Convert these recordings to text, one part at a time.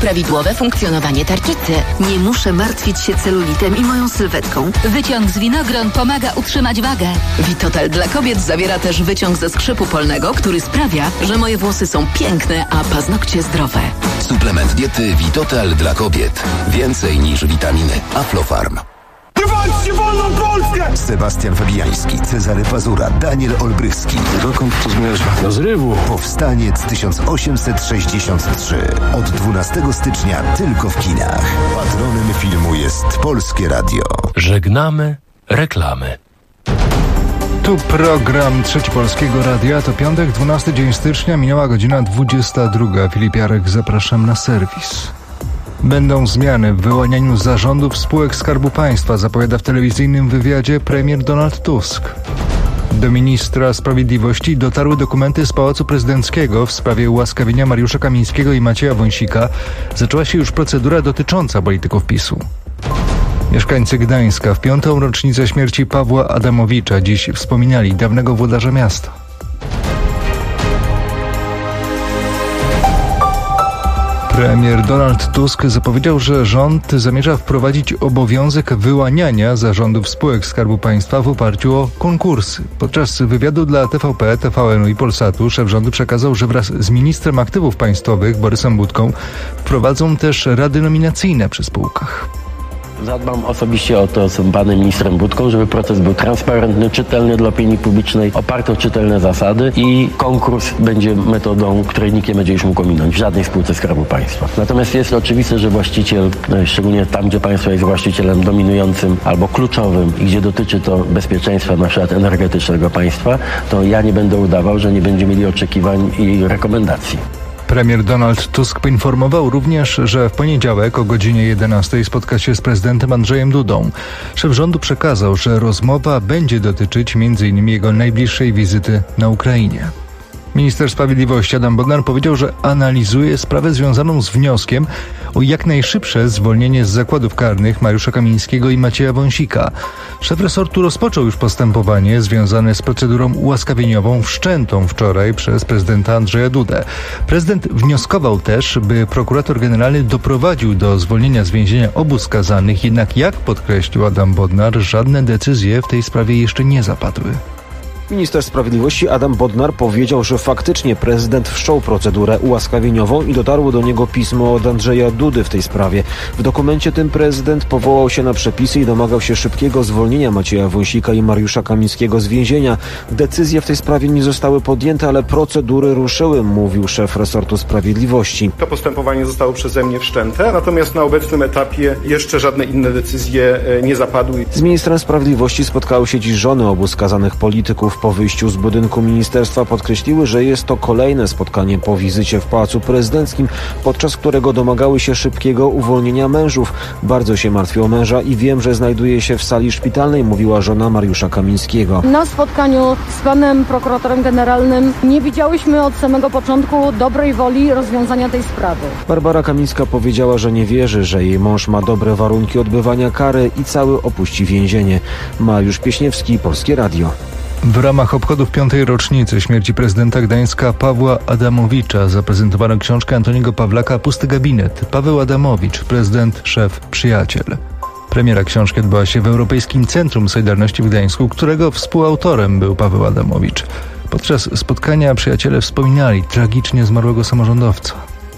prawidłowe funkcjonowanie tarczycy. Nie muszę martwić się celulitem i moją sylwetką. Wyciąg z winogron pomaga utrzymać wagę. Vitotal dla kobiet zawiera też wyciąg ze skrzypu polnego, który sprawia, że moje włosy są piękne, a paznokcie zdrowe. Suplement diety Vitotal dla kobiet. Więcej niż witaminy. Aflofarm. Wywalczcie wolną Polskę! Sebastian Fabiański, Cezary Pazura, Daniel Olbrychski. Dokąd to zmierza? Do zrywu. Powstaniec 1863. Od 12 stycznia tylko w kinach. Patronem filmu jest Polskie Radio. Żegnamy reklamy. Tu program Trzeci Polskiego Radia. To piątek, 12 dzień stycznia, minęła godzina 22. Filip Jarek, zapraszam na serwis. Będą zmiany w wyłanianiu zarządów spółek Skarbu Państwa, zapowiada w telewizyjnym wywiadzie premier Donald Tusk. Do ministra sprawiedliwości dotarły dokumenty z Pałacu Prezydenckiego w sprawie ułaskawienia Mariusza Kamińskiego i Macieja Wąsika. Zaczęła się już procedura dotycząca polityków PiS-u. Mieszkańcy Gdańska w 5. rocznicę śmierci Pawła Adamowicza dziś wspominali dawnego włodarza miasta. Premier Donald Tusk zapowiedział, że rząd zamierza wprowadzić obowiązek wyłaniania zarządów spółek Skarbu Państwa w oparciu o konkursy. Podczas wywiadu dla TVP, TVN-u i Polsatu szef rządu przekazał, że wraz z ministrem aktywów państwowych Borysem Budką wprowadzą też rady nominacyjne przy spółkach. Zadbam osobiście o to z panem ministrem Budką, żeby proces był transparentny, czytelny dla opinii publicznej, oparty o czytelne zasady i konkurs będzie metodą, której nikt nie będzie już mógł ominąć w żadnej spółce Skarbu Państwa. Natomiast jest oczywiste, że właściciel, szczególnie tam, gdzie państwo jest właścicielem dominującym albo kluczowym i gdzie dotyczy to bezpieczeństwa na przykład energetycznego państwa, to ja nie będę udawał, że nie będzie mieli oczekiwań i rekomendacji. Premier Donald Tusk poinformował również, że w poniedziałek o godzinie 11 spotka się z prezydentem Andrzejem Dudą. Szef rządu przekazał, że rozmowa będzie dotyczyć m.in. jego najbliższej wizyty na Ukrainie. Minister Sprawiedliwości Adam Bodnar powiedział, że analizuje sprawę związaną z wnioskiem o jak najszybsze zwolnienie z zakładów karnych Mariusza Kamińskiego i Macieja Wąsika. Szef resortu rozpoczął już postępowanie związane z procedurą ułaskawieniową wszczętą wczoraj przez prezydenta Andrzeja Dudę. Prezydent wnioskował też, by prokurator generalny doprowadził do zwolnienia z więzienia obu skazanych, jednak jak podkreślił Adam Bodnar, żadne decyzje w tej sprawie jeszcze nie zapadły. Minister Sprawiedliwości Adam Bodnar powiedział, że faktycznie prezydent wszczął procedurę ułaskawieniową i dotarło do niego pismo od Andrzeja Dudy w tej sprawie. W dokumencie tym prezydent powołał się na przepisy i domagał się szybkiego zwolnienia Macieja Wąsika i Mariusza Kamińskiego z więzienia. Decyzje w tej sprawie nie zostały podjęte, ale procedury ruszyły, mówił szef resortu sprawiedliwości. To postępowanie zostało przeze mnie wszczęte, natomiast na obecnym etapie jeszcze żadne inne decyzje nie zapadły. Z ministrem sprawiedliwości spotkały się dziś żony obu skazanych polityków. Po wyjściu z budynku ministerstwa podkreśliły, że jest to kolejne spotkanie po wizycie w Pałacu Prezydenckim, podczas którego domagały się szybkiego uwolnienia mężów. Bardzo się martwią o męża i wiem, że znajduje się w sali szpitalnej, mówiła żona Mariusza Kamińskiego. Na spotkaniu z panem prokuratorem generalnym nie widziałyśmy od samego początku dobrej woli rozwiązania tej sprawy. Barbara Kamińska powiedziała, że nie wierzy, że jej mąż ma dobre warunki odbywania kary i cały opuści więzienie. Mariusz Pieśniewski, Polskie Radio. W ramach obchodów 5. rocznicy śmierci prezydenta Gdańska Pawła Adamowicza zaprezentowano książkę Antoniego Pawlaka „Pusty gabinet. Paweł Adamowicz, prezydent, szef, przyjaciel”. Premiera książki odbyła się w Europejskim Centrum Solidarności w Gdańsku, którego współautorem był Paweł Adamowicz. Podczas spotkania przyjaciele wspominali tragicznie zmarłego samorządowca.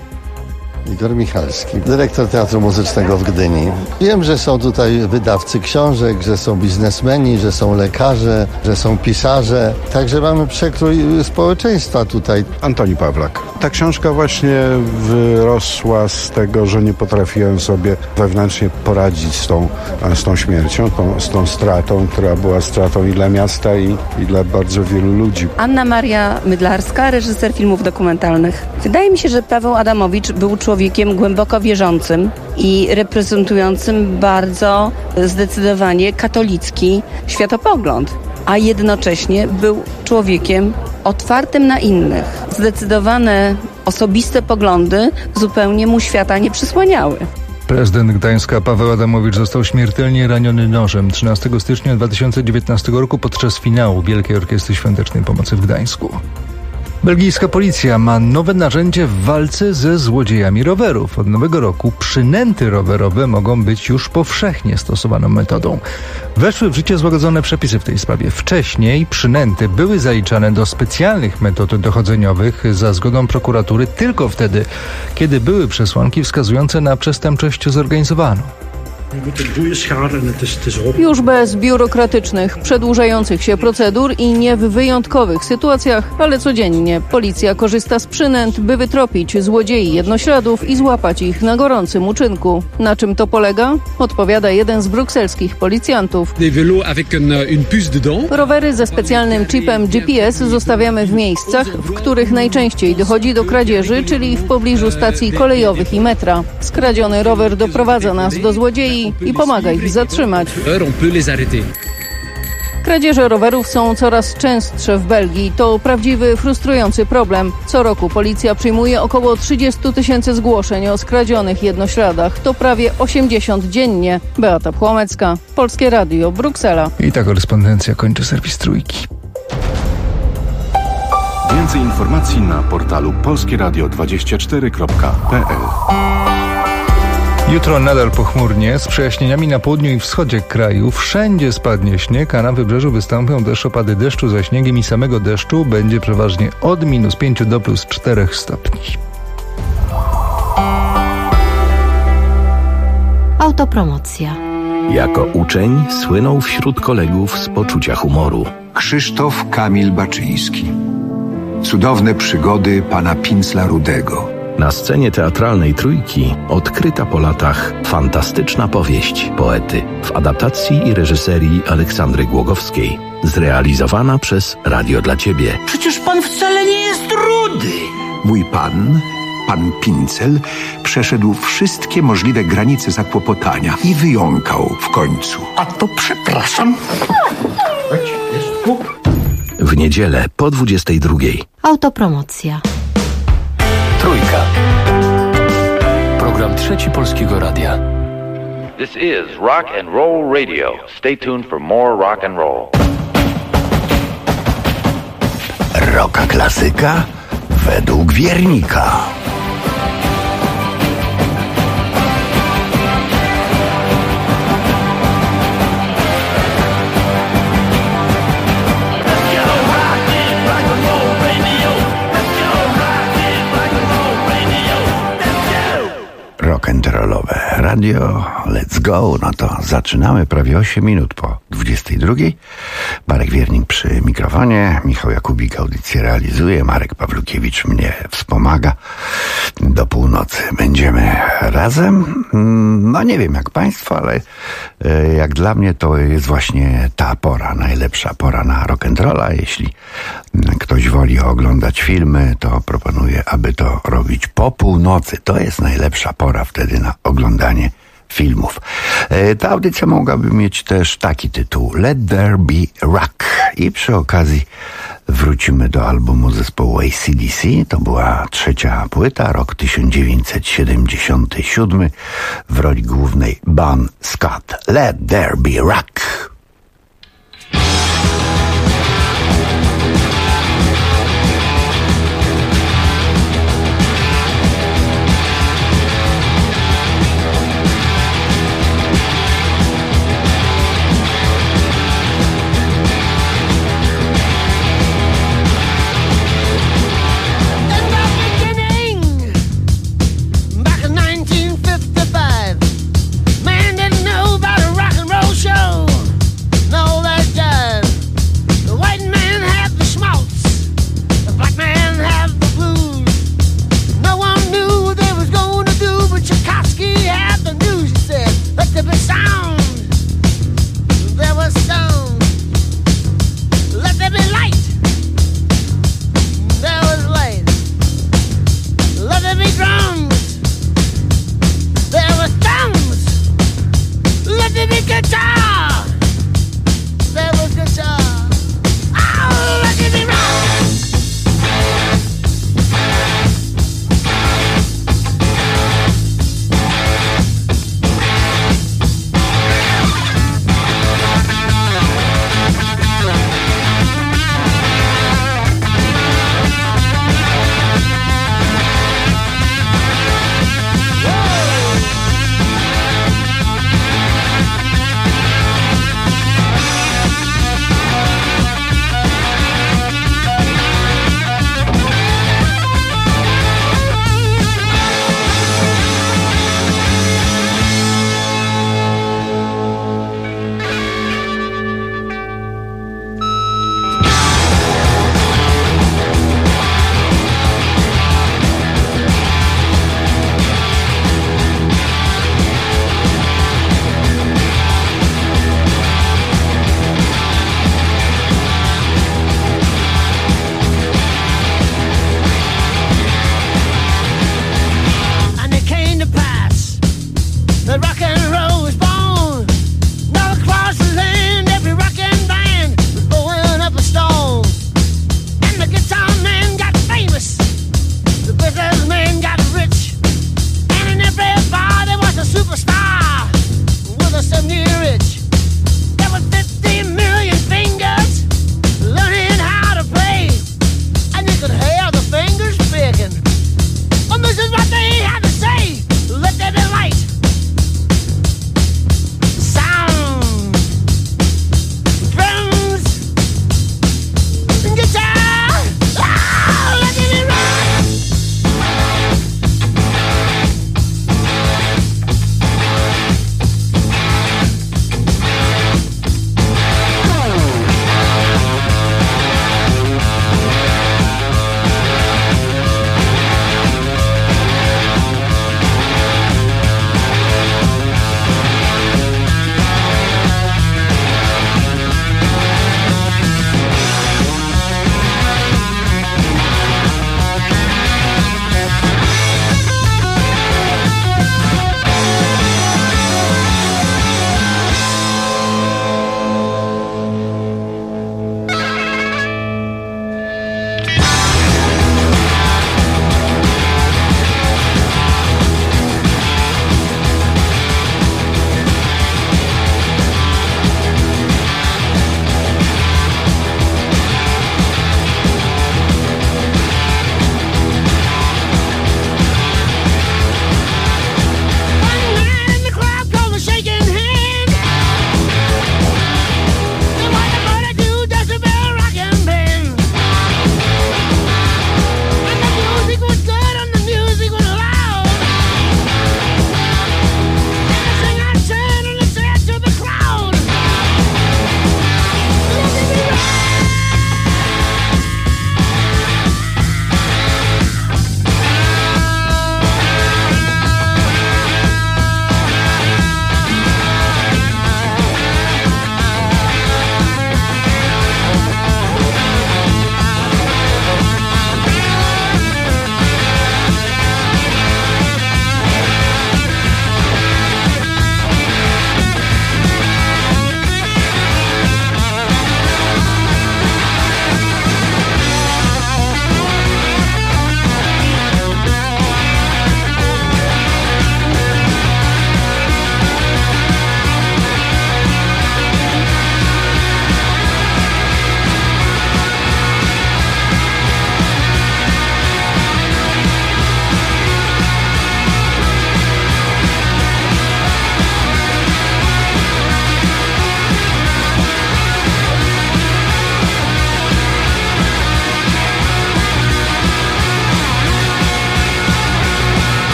Igor Michalski, dyrektor Teatru Muzycznego w Gdyni. Wiem, że są tutaj wydawcy książek, że są biznesmeni, że są lekarze, że są pisarze. Także mamy przekrój społeczeństwa tutaj. Antoni Pawlak. Ta książka właśnie wyrosła z tego, że nie potrafiłem sobie wewnętrznie poradzić z tą śmiercią, z tą stratą, która była stratą i dla miasta, i dla bardzo wielu ludzi. Anna Maria Mydlarska, reżyser filmów dokumentalnych. Wydaje mi się, że Paweł Adamowicz był człowiekiem głęboko wierzącym i reprezentującym bardzo zdecydowanie katolicki światopogląd, a jednocześnie był człowiekiem otwartym na innych. Zdecydowane osobiste poglądy zupełnie mu świata nie przysłaniały. Prezydent Gdańska Paweł Adamowicz został śmiertelnie raniony nożem 13 stycznia 2019 roku podczas finału Wielkiej Orkiestry Świątecznej Pomocy w Gdańsku. Belgijska policja ma nowe narzędzie w walce ze złodziejami rowerów. Od nowego roku przynęty rowerowe mogą być już powszechnie stosowaną metodą. Weszły w życie złagodzone przepisy w tej sprawie. Wcześniej przynęty były zaliczane do specjalnych metod dochodzeniowych za zgodą prokuratury tylko wtedy, kiedy były przesłanki wskazujące na przestępczość zorganizowaną. Już bez biurokratycznych, przedłużających się procedur i nie w wyjątkowych sytuacjach, ale codziennie policja korzysta z przynęt, by wytropić złodziei jednośladów i złapać ich na gorącym uczynku. Na czym to polega? Odpowiada jeden z brukselskich policjantów. Rowery ze specjalnym chipem GPS zostawiamy w miejscach, w których najczęściej dochodzi do kradzieży, czyli w pobliżu stacji kolejowych i metra. Skradziony rower doprowadza nas do złodziei i pomaga ich zatrzymać. Kradzieże rowerów są coraz częstsze w Belgii. To prawdziwy, frustrujący problem. Co roku policja przyjmuje około 30 000 zgłoszeń o skradzionych jednośladach. To prawie 80 dziennie. Beata Płomecka, Polskie Radio, Bruksela. I ta korespondencja kończy serwis Trójki. Więcej informacji na portalu polskieradio24.pl. Jutro nadal pochmurnie, z przejaśnieniami na południu i wschodzie kraju. Wszędzie spadnie śnieg, a na wybrzeżu wystąpią też opady deszczu ze śniegiem i samego deszczu będzie przeważnie od -5 do +4 stopni. Autopromocja. Jako uczeń słynął wśród kolegów z poczucia humoru. Krzysztof Kamil Baczyński. Cudowne przygody pana Pincla Rudego. Na scenie teatralnej Trójki odkryta po latach fantastyczna powieść poety w adaptacji i reżyserii Aleksandry Głogowskiej, zrealizowana przez Radio dla Ciebie. Przecież pan wcale nie jest rudy. Mój pan Pincel, przeszedł wszystkie możliwe granice zakłopotania i wyjąkał w końcu. A to przepraszam. W niedzielę po 22:00. Autopromocja. Trójka. Program Trzeci Polskiego Radia. This is Rock and Roll Radio. Stay tuned for more rock and roll. Rocka klasyka według wiernika. Rock'n'rollowe radio, let's go. No to zaczynamy prawie 8 minut po 22:00. Marek Wiernik przy mikrofonie, Michał Jakubik audycję realizuje, Marek Pawlukiewicz mnie wspomaga. Do północy będziemy razem. No nie wiem jak państwo, ale jak dla mnie to jest właśnie ta pora, najlepsza pora na rock'n'rolla. Jeśli ktoś woli oglądać filmy, to proponuję, aby to robić po północy. To jest najlepsza pora wtedy na oglądanie filmów. Ta audycja mogłaby mieć też taki tytuł: Let There Be Rock. I przy okazji wrócimy do albumu zespołu AC/DC. To była 3. płyta, rok 1977. W roli głównej Bon Scott. Let There Be Rock. Man didn't know about a rock and roll show.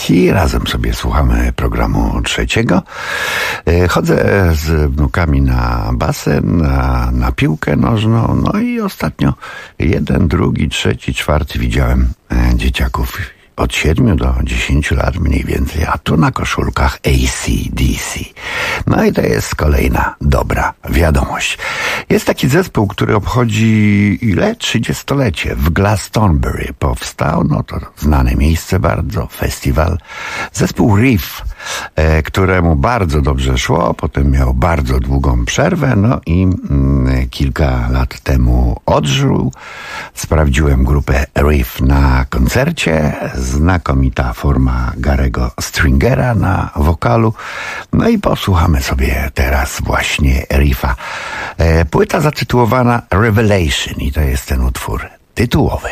Polski. Razem sobie słuchamy programu trzeciego. Chodzę z wnukami na basen, na piłkę nożną. No i ostatnio 1, 2, 3, 4 widziałem dzieciaków od 7 do 10 lat mniej więcej, a tu na koszulkach AC/DC. No i to jest kolejna dobra wiadomość. Jest taki zespół, który obchodzi 30-lecie w Glastonbury powstał, no to znane miejsce bardzo, festiwal. Zespół Reef, któremu bardzo dobrze szło, potem miał bardzo długą przerwę, no i kilka lat temu odżył. Sprawdziłem grupę Reef na koncercie, znakomita forma Garego Stringera na wokalu, no i posłuchamy sobie teraz właśnie Reefa. Płyta zatytułowana Revelation i to jest ten utwór tytułowy.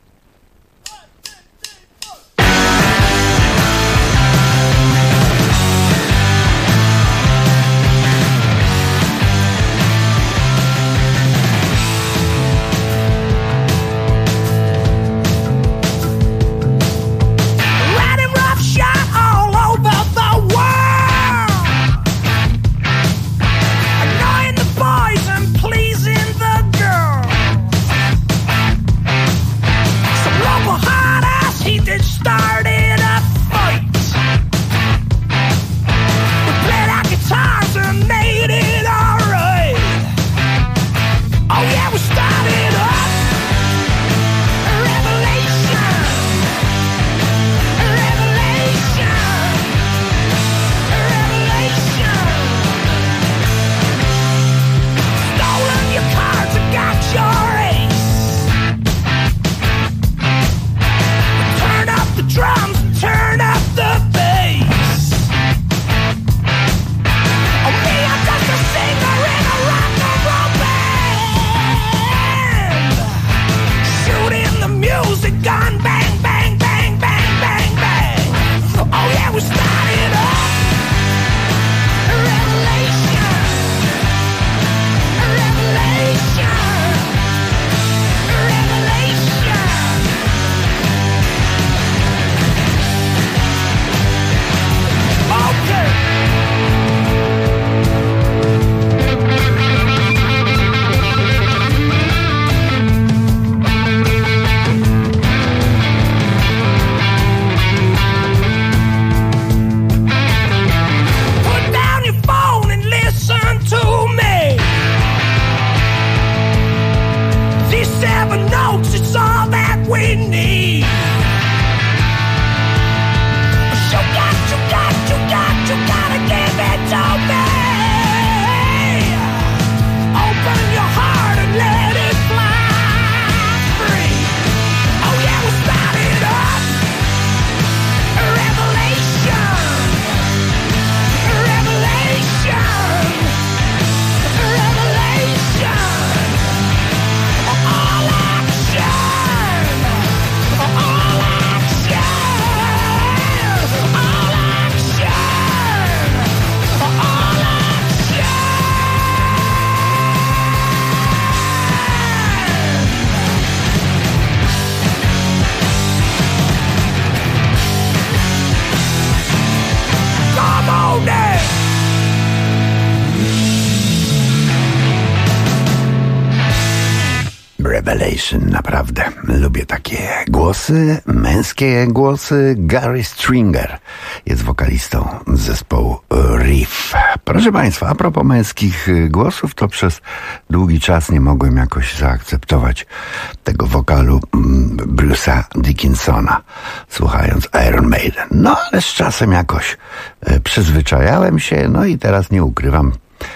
Revelation, naprawdę lubię takie głosy, męskie głosy. Gary Stringer jest wokalistą zespołu Reef. Proszę Państwa, a propos męskich głosów, to przez długi czas nie mogłem jakoś zaakceptować tego wokalu Bruce'a Dickinsona, słuchając Iron Maiden. No ale z czasem jakoś przyzwyczajałem się, no i teraz nie ukrywam,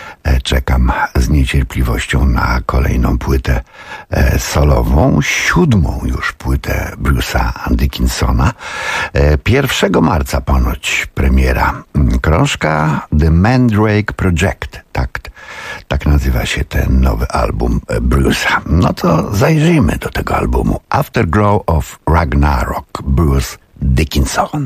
czekam z niecierpliwością na kolejną płytę solową, 7. już płytę Bruce'a Dickinsona. 1 marca ponoć premiera krążka The Mandrake Project. Tak nazywa się ten nowy album Bruce'a. No to zajrzyjmy do tego albumu. Afterglow of Ragnarok, Bruce Dickinson.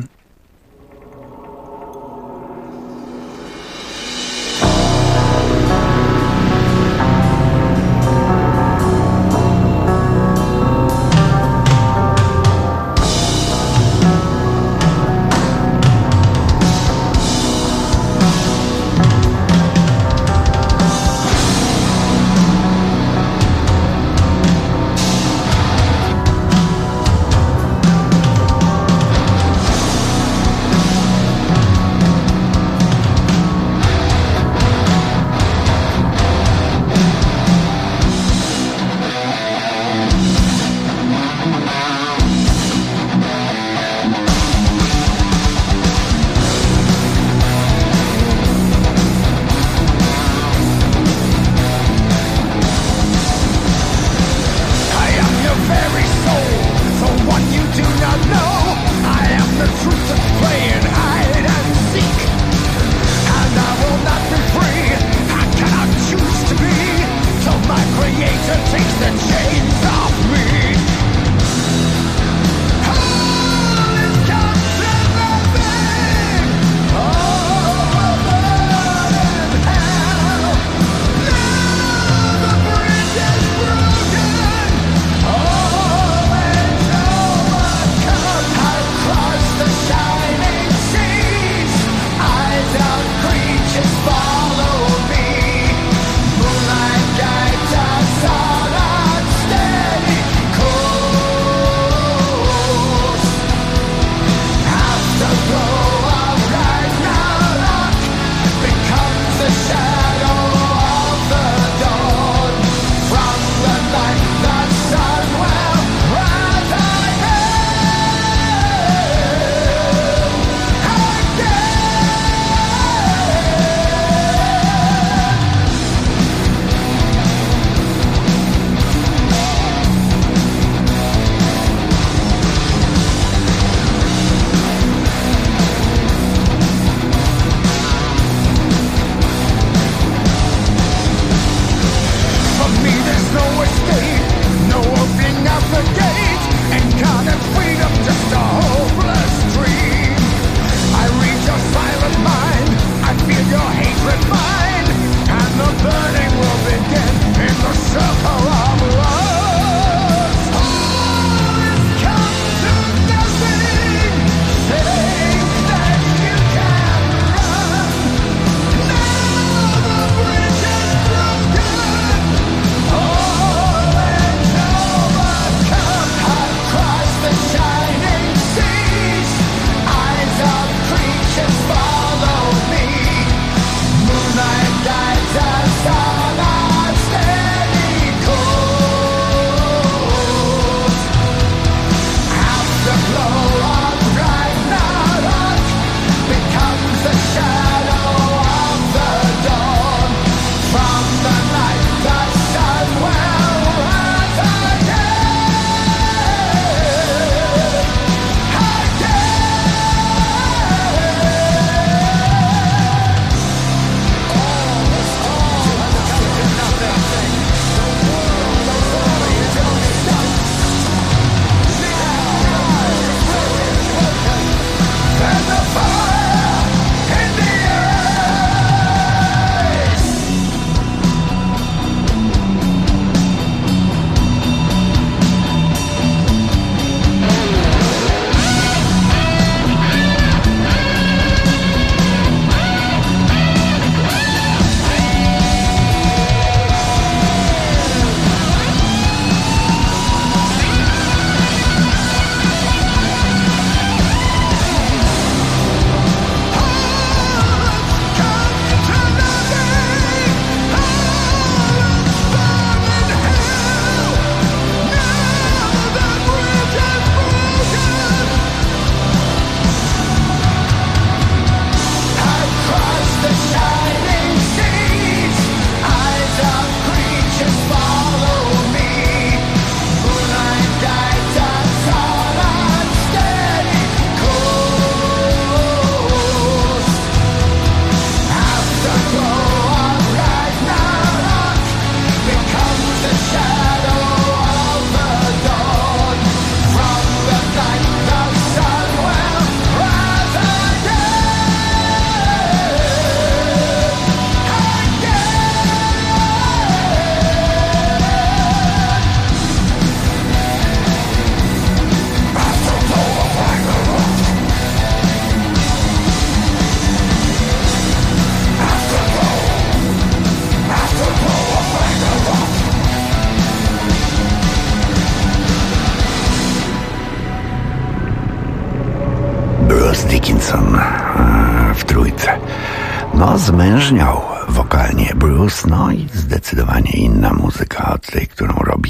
No, zmężniał wokalnie Bruce, no i zdecydowanie inna muzyka od tej, którą robi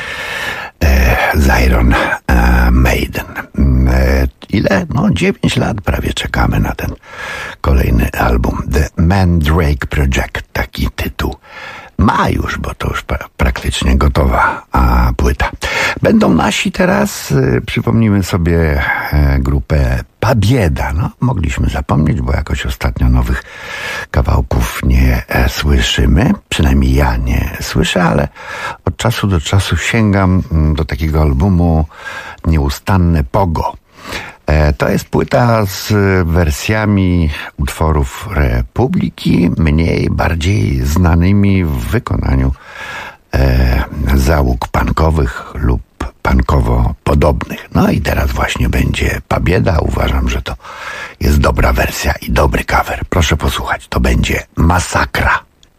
z Iron Maiden. Ile? No 9 lat prawie czekamy na ten kolejny album. The Mandrake Project, taki tytuł ma już, bo to już praktycznie gotowa płyta. Będą nasi teraz, przypomnijmy sobie grupę Pabieda. No, mogliśmy zapomnieć, bo jakoś ostatnio nowych kawałków nie słyszymy. Przynajmniej ja nie słyszę, ale od czasu do czasu sięgam do takiego albumu Nieustanne Pogo. To jest płyta z wersjami utworów Republiki, mniej, bardziej znanymi w wykonaniu załóg punkowych lub punkowo podobnych. No i teraz właśnie będzie Pabieda. Uważam, że to jest dobra wersja i dobry cover. Proszę posłuchać, to będzie Masakra.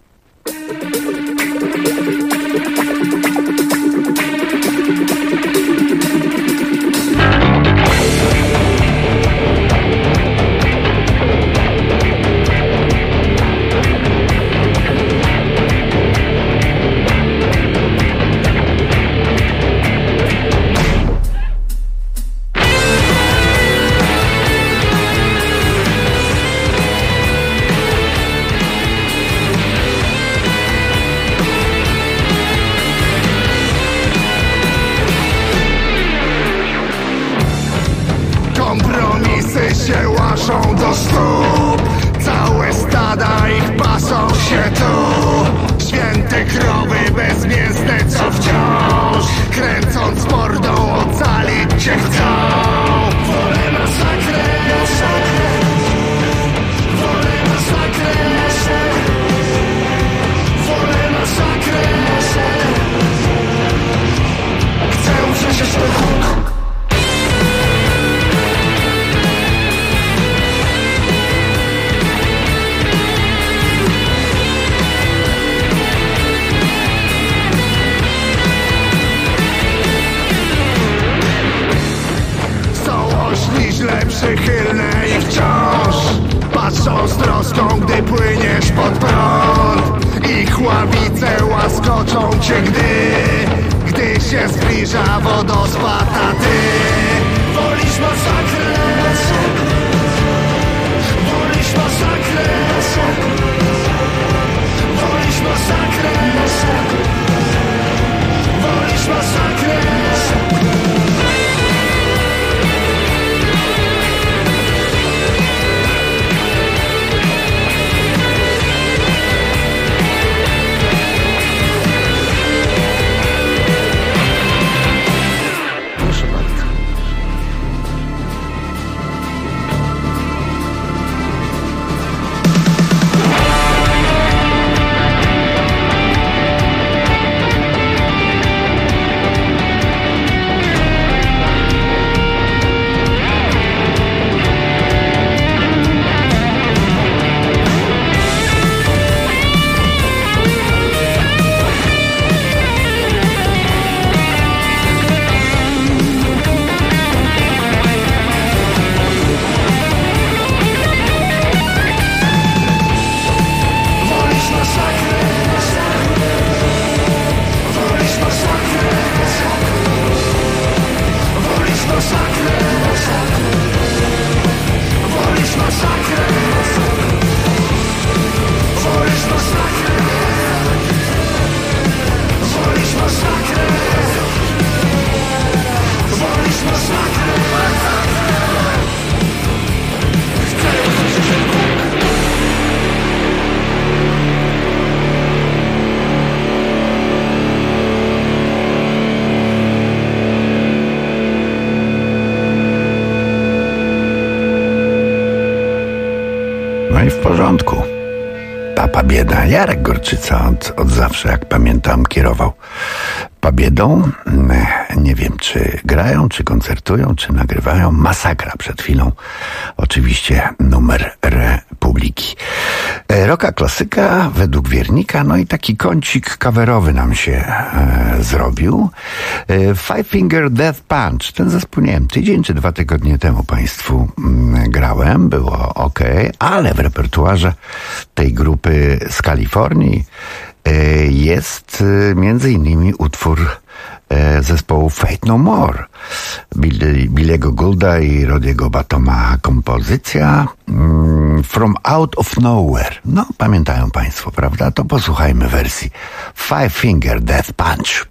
Się łaszą do stóp, całe stada ich pasą się tu. Święte krowy bezmięsne, co wciąż kręcąc mordą ocalić cię chcą. Wolę masakrę, wolę masakrę, wolę masakrę. Chcę przecież ten źle przychylne i wciąż patrzą z troską, gdy płyniesz pod prąd. Ich ławice łaskoczą cię, gdy się zbliża wodospad, a ty wolisz masakrę, wolisz masakrę, wolisz masakrę, wolisz masakrę. No i w porządku. Pabieda. Jarek Gorczyca od zawsze, jak pamiętam, kierował Pabiedą. Nie wiem, czy grają, czy koncertują, czy nagrywają. Masakra przed chwilą. Oczywiście numer Republiki. Wysoka klasyka według Wiernika, no i taki kącik coverowy nam się zrobił. Five Finger Death Punch. Ten zespół, nie wiem, tydzień czy 2 tygodnie temu Państwu grałem, było ok, ale w repertuarze tej grupy z Kalifornii jest między innymi utwór zespołu Fate No More. Billy'ego Goulda i Rodiego Batoma kompozycja From Out of Nowhere. No, pamiętają Państwo, prawda? To posłuchajmy wersji Five Finger Death Punch.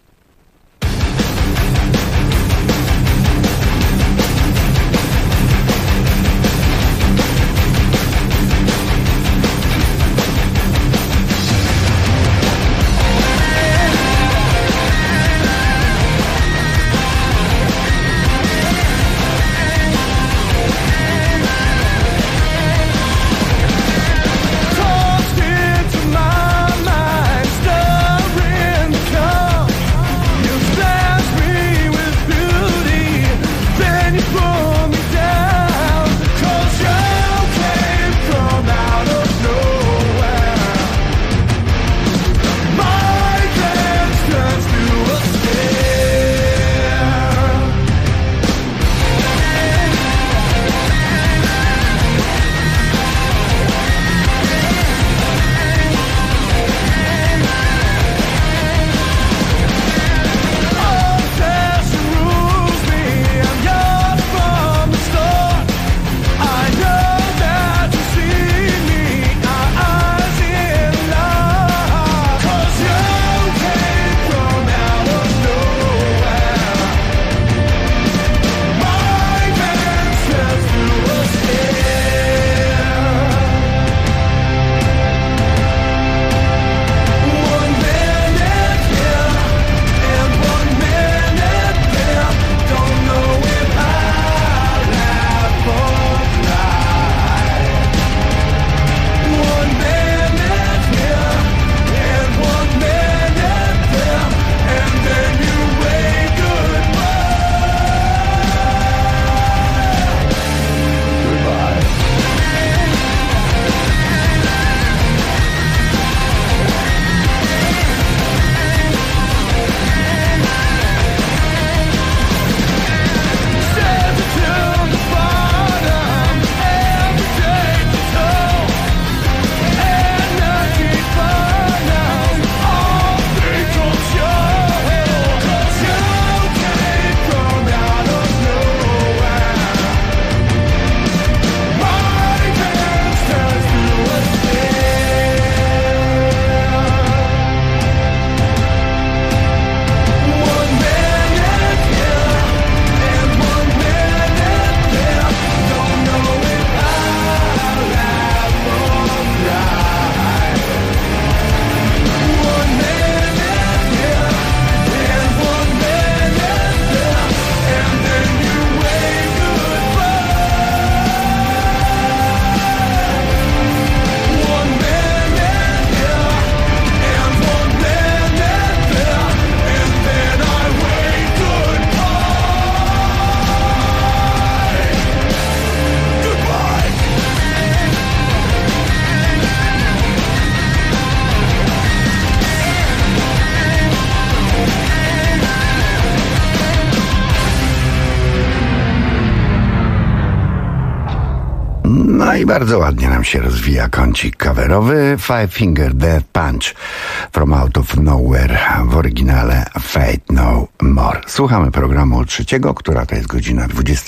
No i bardzo ładnie nam się rozwija kącik coverowy Five Finger Death Punch From Out of Nowhere, w oryginale Fate No More. Słuchamy programu trzeciego, która to jest godzina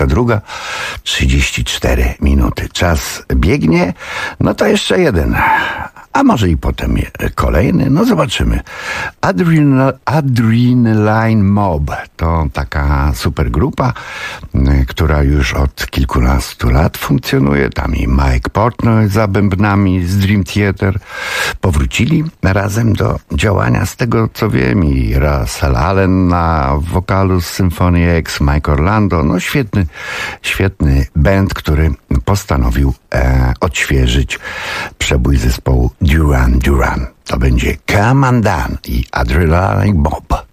22:34. Czas biegnie, no to jeszcze jeden, a może i potem kolejny, no zobaczymy. Adrenaline Mob to taka supergrupa, która już od kilkunastu lat funkcjonuje. Tam i Mike Portnoy za bębnami z Dream Theater. Powrócili razem do działania, z tego co wiem, i Russell Allen na wokalu z Symphony X, Mike Orlando. No świetny band, który postanowił odświeżyć przebój zespołu Duran Duran. To będzie Come Undone i Adrenaline Mob.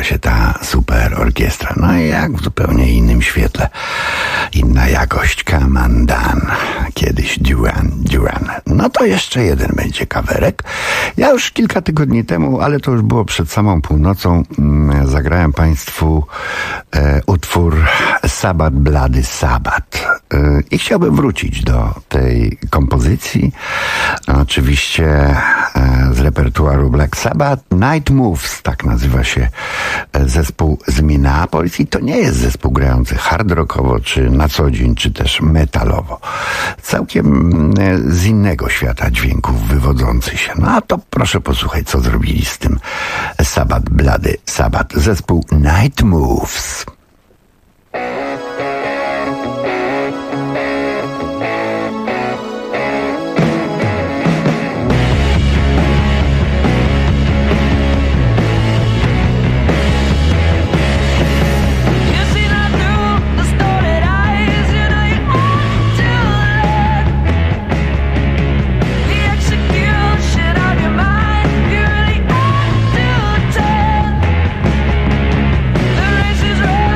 się ta super orkiestra. No i jak w zupełnie innym świetle. Inna jakość. Come on Dan. Kiedyś Duran. No to jeszcze jeden będzie kawerek. Ja już kilka tygodni temu, ale to już było przed samą północą, zagrałem Państwu utwór Sabbath, Blady Sabbath. I chciałbym wrócić do tej kompozycji. Oczywiście z repertuaru Black Sabbath. Night Moves, tak nazywa się zespół z Minneapolis. I to nie jest zespół grający hard rockowo, czy na co dzień, czy też metalowo. Całkiem z innego świata dźwięków wywodzący się. No a to proszę posłuchać, co zrobili z tym Sabbath, Blady Sabbath. Zespół Night Moves. Race is red.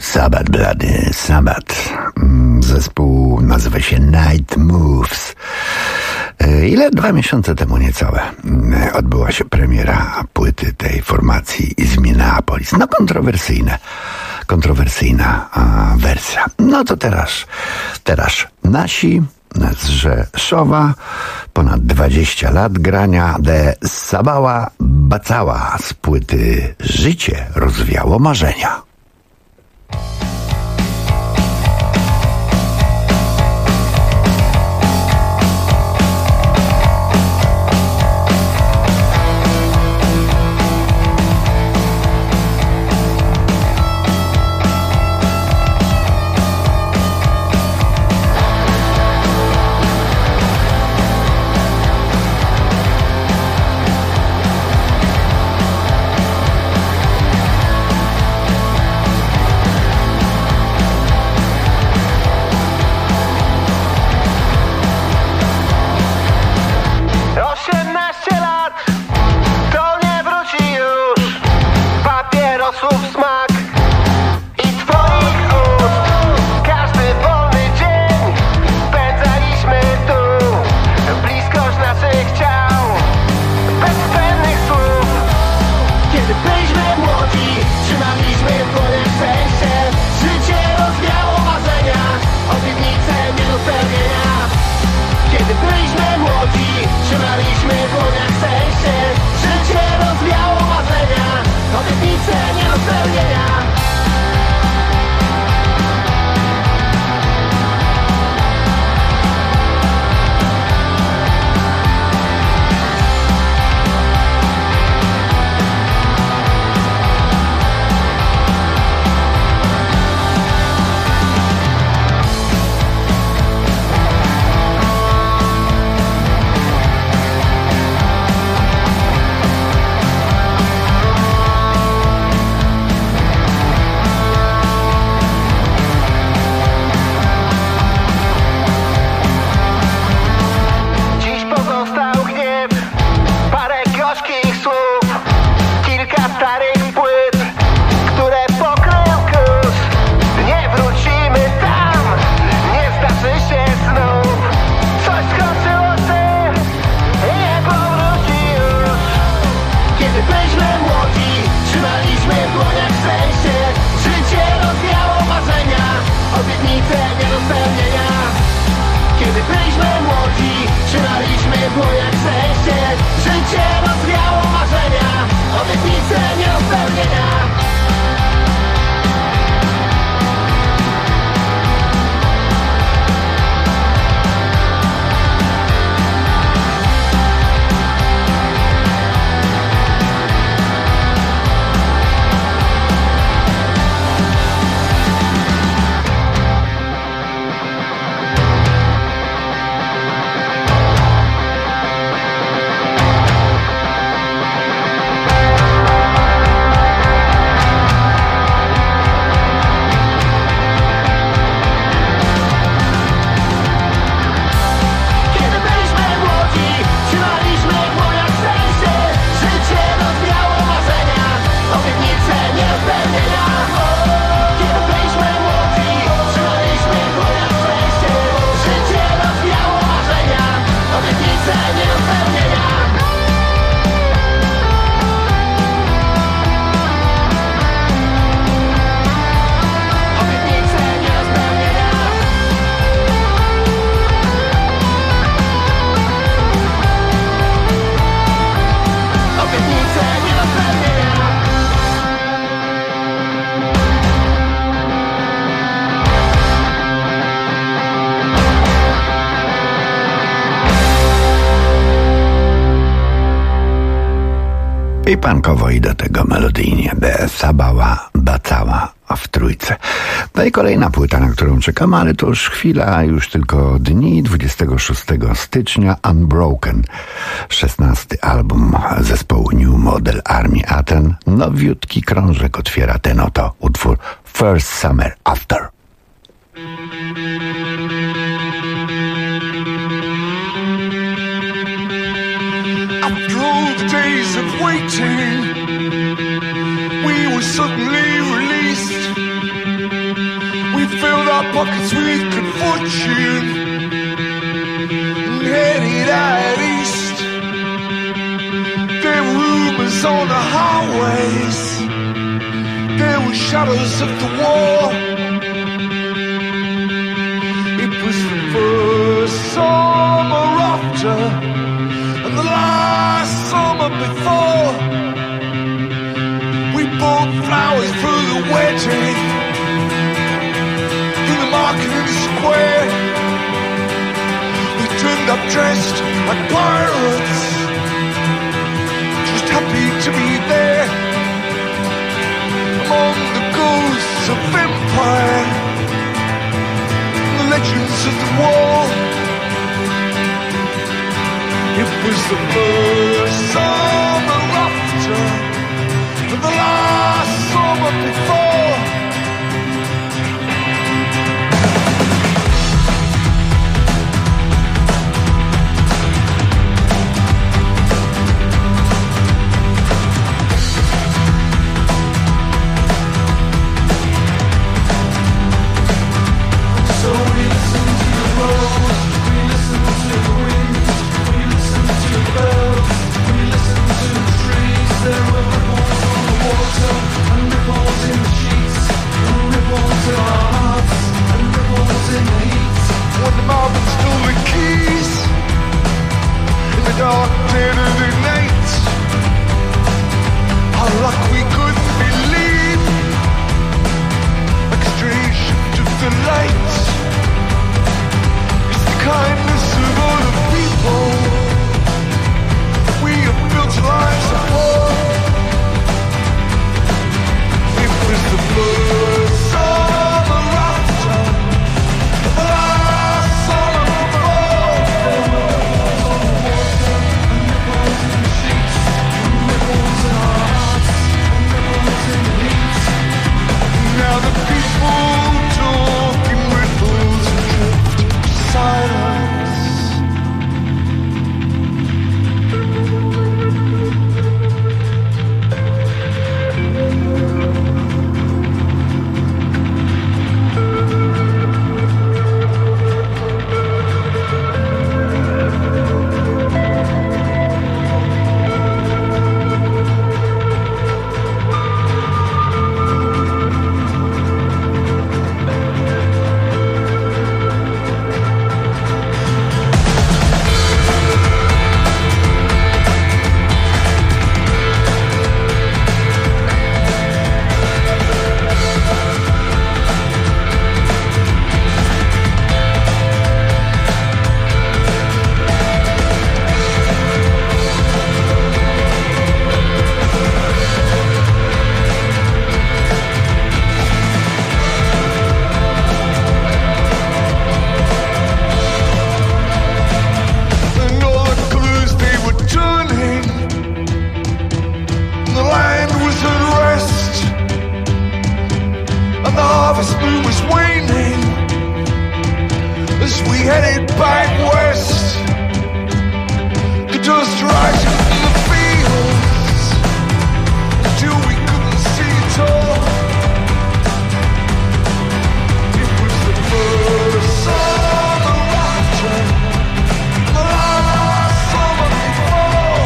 Sabbath, blady, Sabbath. Zespół nazywa się Night Moves. 2 miesiące temu niecałe odbyła się premiera płyty tej formacji z Minneapolis. No kontrowersyjna wersja. No to teraz nasi z Rzeszowa, ponad 20 lat grania de Sabała Bacała z płyty Życie rozwiało marzenia. I punkowo i do tego melodyjnie de Sabała Bacała w trójce. No i kolejna płyta, na którą czekam, ale to już chwila, już tylko dni. 26 stycznia Unbroken, 16 album zespołu New Model Army, a ten nowiutki krążek otwiera ten oto utwór First Summer After. After days of waiting, we were suddenly released. our pockets with good fortune and headed out east. There were rumors on the highways, there were shadows of the war. It was the first summer after and the last summer before. We bought flowers for the wedding in the market in the square. We turned up dressed like pirates, just happy to be there among the ghosts of empire and the legends of the war. It was the first summer after and the last summer before. So we listen to the road, we listen to the wind, we listen to the bells, we listen to the trees. There were ripples on the water, and ripples in the sheets, and ripples in our hearts, and ripples in the heat. When the Marvin stole the keys in the dark dead of the night, our luck we couldn't believe, like a stray shift of the light. It's the kindness of other people we have built lives upon. It was the first summer after the last summer before. There were ripples on the water and ripples in the sheets, and ripples in our hearts, and ripples in the heat. Now the people talk in ripples and drift to silence. And all the colors they were turning, the land was at rest, and the harvest moon was waning as we headed back west. The dust rising from the fields until we couldn't see it all. It was the first summer after the last summer before.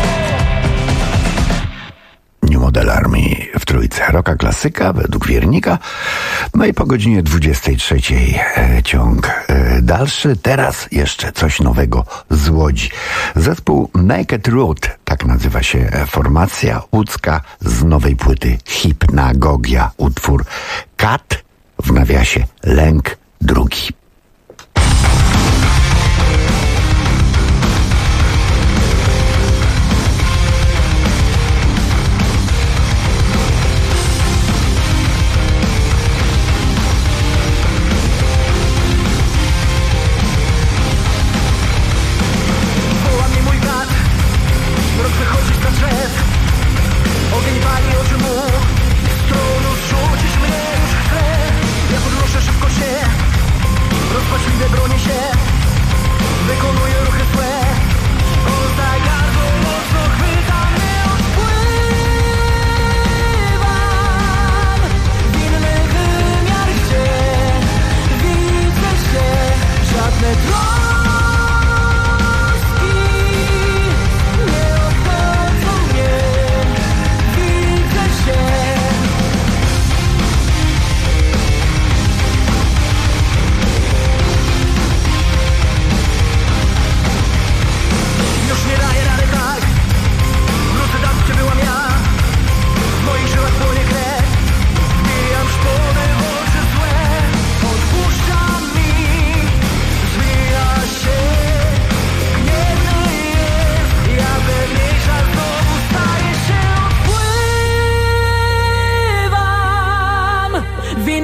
New Model Army w trójce. Rocka klasyka według Wiernika. No i po godzinie 23 ciąg dalszy. Teraz jeszcze coś nowego z Łodzi. Zespół Naked Root, tak nazywa się formacja łódzka z nowej płyty Hipnagogia. Utwór Kat, w nawiasie Lęk drugi. Ogień pali oczy mu, z tronu zrzucisz mnie już w tle. Ja podnoszę szybko się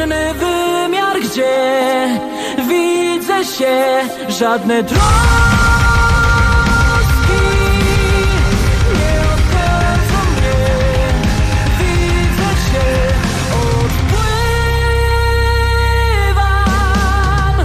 inny wymiar, gdzie widzę się, żadne troski nie obchodzą mnie. Widzę się, odpływam.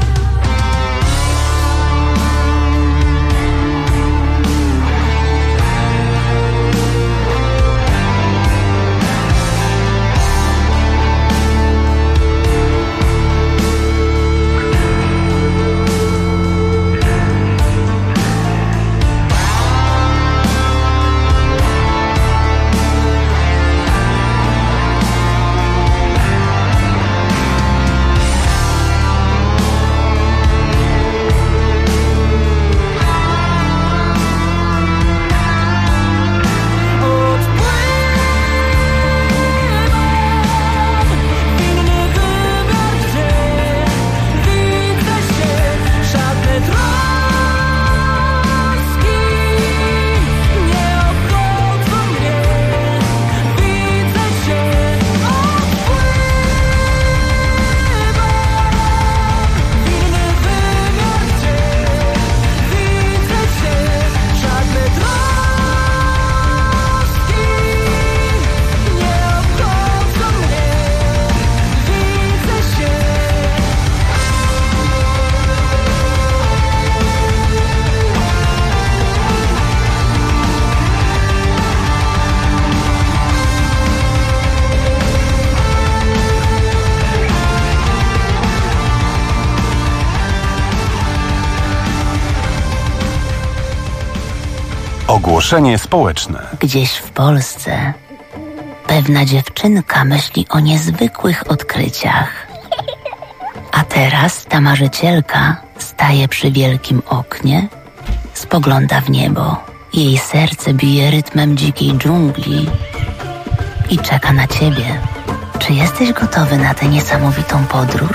Ogłoszenie społeczne. Gdzieś w Polsce pewna dziewczynka myśli o niezwykłych odkryciach. A teraz ta marzycielka staje przy wielkim oknie, spogląda w niebo. Jej serce bije rytmem dzikiej dżungli i czeka na ciebie. Czy jesteś gotowy na tę niesamowitą podróż?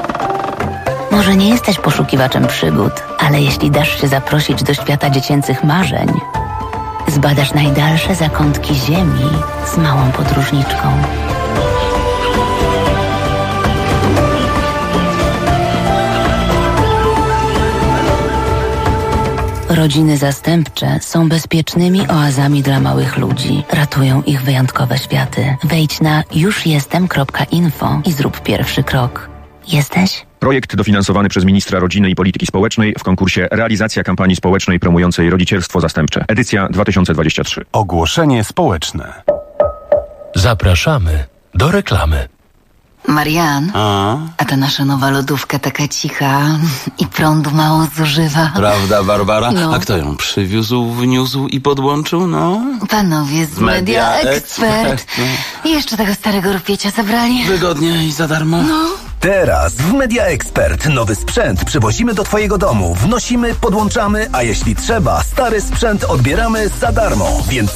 Może nie jesteś poszukiwaczem przygód, ale jeśli dasz się zaprosić do świata dziecięcych marzeń, zbadasz najdalsze zakątki ziemi z małą podróżniczką. Rodziny zastępcze są bezpiecznymi oazami dla małych ludzi. Ratują ich wyjątkowe światy. Wejdź na jużjestem.info i zrób pierwszy krok. Jesteś? Projekt dofinansowany przez ministra rodziny i polityki społecznej w konkursie Realizacja kampanii społecznej promującej rodzicielstwo zastępcze. Edycja 2023. Ogłoszenie społeczne. Zapraszamy do reklamy. Marian, a ta nasza nowa lodówka taka cicha i prądu mało zużywa. Prawda, Barbara? No. A kto ją przywiózł, wniósł i podłączył? No. Panowie z Media Expert. I jeszcze tego starego rupiecia zabrali. Wygodnie i za darmo. No. Teraz w Media Expert nowy sprzęt przywozimy do twojego domu, wnosimy, podłączamy, a jeśli trzeba, stary sprzęt odbieramy za darmo. Więc